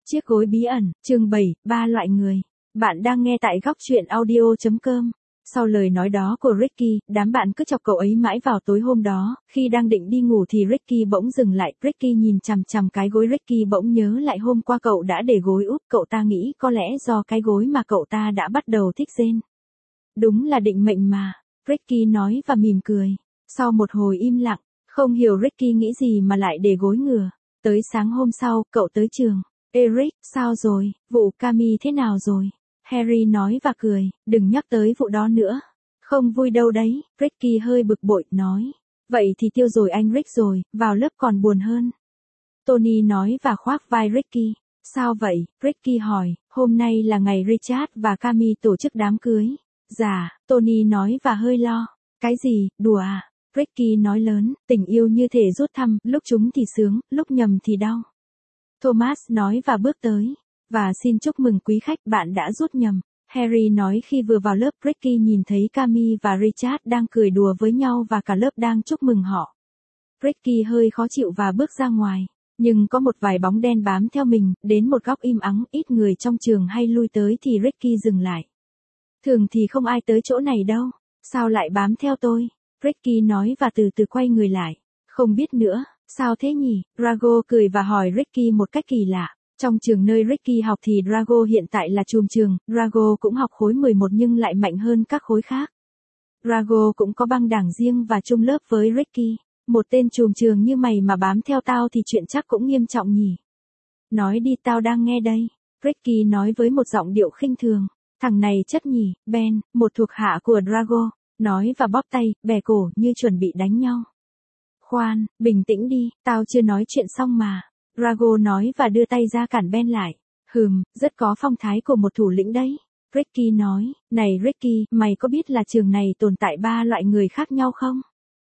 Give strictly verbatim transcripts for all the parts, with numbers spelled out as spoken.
Chiếc gối bí ẩn, chương bảy, ba loại người. Bạn đang nghe tại góc truyện audio chấm com. Sau lời nói đó của Ricky, đám bạn cứ chọc cậu ấy mãi vào tối hôm đó, khi đang định đi ngủ thì Ricky bỗng dừng lại. Ricky nhìn chằm chằm cái gối, Ricky bỗng nhớ lại hôm qua cậu đã để gối úp, cậu ta nghĩ có lẽ do cái gối mà cậu ta đã bắt đầu thích rên. Đúng là định mệnh mà, Ricky nói và mỉm cười. Sau một hồi im lặng, không hiểu Ricky nghĩ gì mà lại để gối ngửa. Tới sáng hôm sau, cậu tới trường. Eric, sao rồi, vụ Cami thế nào rồi? Harry nói và cười, đừng nhắc tới vụ đó nữa. Không vui đâu đấy, Ricky hơi bực bội, nói. Vậy thì tiêu rồi anh Rick rồi, vào lớp còn buồn hơn. Tony nói và khoác vai Ricky. Sao vậy, Ricky hỏi, hôm nay là ngày Richard và Cami tổ chức đám cưới. Dạ, Tony nói và hơi lo. Cái gì, đùa à? Ricky nói lớn, tình yêu như thể rút thăm, lúc trúng thì sướng, lúc nhầm thì đau. Thomas nói và bước tới. Và xin chúc mừng quý khách, bạn đã rút nhầm. Harry nói khi vừa vào lớp. Ricky nhìn thấy Cami và Richard đang cười đùa với nhau và cả lớp đang chúc mừng họ. Ricky hơi khó chịu và bước ra ngoài. Nhưng có một vài bóng đen bám theo mình, đến một góc im ắng, ít người trong trường hay lui tới thì Ricky dừng lại. Thường thì không ai tới chỗ này đâu. Sao lại bám theo tôi? Ricky nói và từ từ quay người lại. Không biết nữa, sao thế nhỉ? Drago cười và hỏi Ricky một cách kỳ lạ. Trong trường nơi Ricky học thì Drago hiện tại là trùm trường, Drago cũng học khối mười một nhưng lại mạnh hơn các khối khác. Drago cũng có băng đảng riêng và chung lớp với Ricky. Một tên trùm trường như mày mà bám theo tao thì chuyện chắc cũng nghiêm trọng nhỉ? Nói đi, tao đang nghe đây. Ricky nói với một giọng điệu khinh thường. Thằng này chất nhỉ? Ben, một thuộc hạ của Drago, nói và bóp tay, bè cổ như chuẩn bị đánh nhau. Khoan, bình tĩnh đi, tao chưa nói chuyện xong mà. Drago nói và đưa tay ra cản Ben lại. Hừm, rất có phong thái của một thủ lĩnh đấy. Ricky nói, này Ricky, mày có biết là trường này tồn tại ba loại người khác nhau không?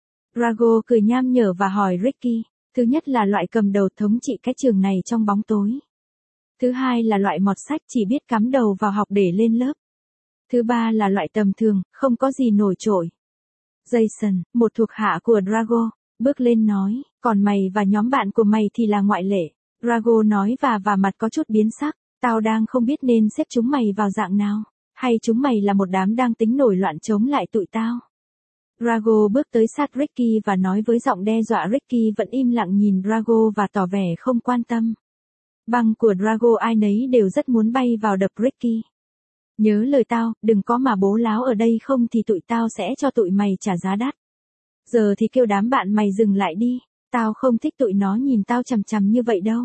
Drago cười nham nhở và hỏi Ricky. Thứ nhất là loại cầm đầu thống trị cái trường này trong bóng tối. Thứ hai là loại mọt sách chỉ biết cắm đầu vào học để lên lớp. Thứ ba là loại tầm thường, không có gì nổi trội. Jason, một thuộc hạ của Drago, bước lên nói, còn mày và nhóm bạn của mày thì là ngoại lệ. Drago nói và và mặt có chút biến sắc, tao đang không biết nên xếp chúng mày vào dạng nào, hay chúng mày là một đám đang tính nổi loạn chống lại tụi tao. Drago bước tới sát Ricky và nói với giọng đe dọa. Ricky vẫn im lặng nhìn Drago và tỏ vẻ không quan tâm. Băng của Drago ai nấy đều rất muốn bay vào đập Ricky. Nhớ lời tao, đừng có mà bố láo ở đây không thì tụi tao sẽ cho tụi mày trả giá đắt. Giờ thì kêu đám bạn mày dừng lại đi, tao không thích tụi nó nhìn tao chằm chằm như vậy đâu.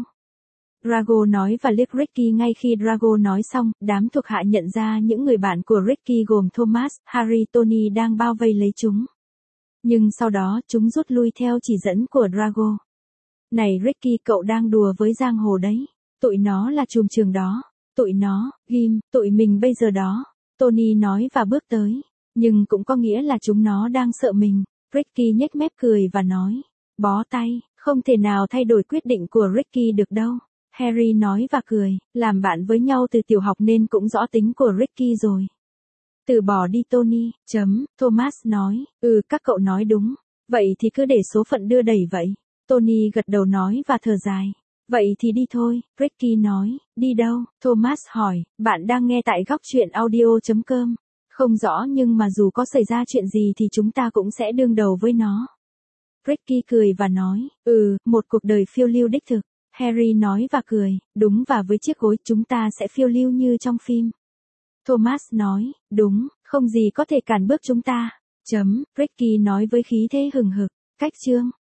Drago nói và liếc Ricky. Ngay khi Drago nói xong, đám thuộc hạ nhận ra những người bạn của Ricky gồm Thomas, Harry, Tony đang bao vây lấy chúng. Nhưng sau đó chúng rút lui theo chỉ dẫn của Drago. Này Ricky, cậu đang đùa với giang hồ đấy. Tụi nó là trùm trường đó. Tụi nó, ghim, tụi mình bây giờ đó. Tony nói và bước tới. Nhưng cũng có nghĩa là chúng nó đang sợ mình. Ricky nhếch mép cười và nói. Bó tay, không thể nào thay đổi quyết định của Ricky được đâu. Harry nói và cười, làm bạn với nhau từ tiểu học nên cũng rõ tính của Ricky rồi. Từ bỏ đi Tony, chấm, Thomas nói, ừ các cậu nói đúng, vậy thì cứ để số phận đưa đẩy vậy. Tony gật đầu nói và thở dài. Vậy thì đi thôi, Ricky nói, đi đâu? Thomas hỏi, bạn đang nghe tại góc truyện audio chấm com. Không rõ nhưng mà dù có xảy ra chuyện gì thì chúng ta cũng sẽ đương đầu với nó. Ricky cười và nói, ừ, một cuộc đời phiêu lưu đích thực. Harry nói và cười, đúng và với chiếc gối chúng ta sẽ phiêu lưu như trong phim. Thomas nói, đúng, không gì có thể cản bước chúng ta. Chấm, Ricky nói với khí thế hừng hực. Cách chương.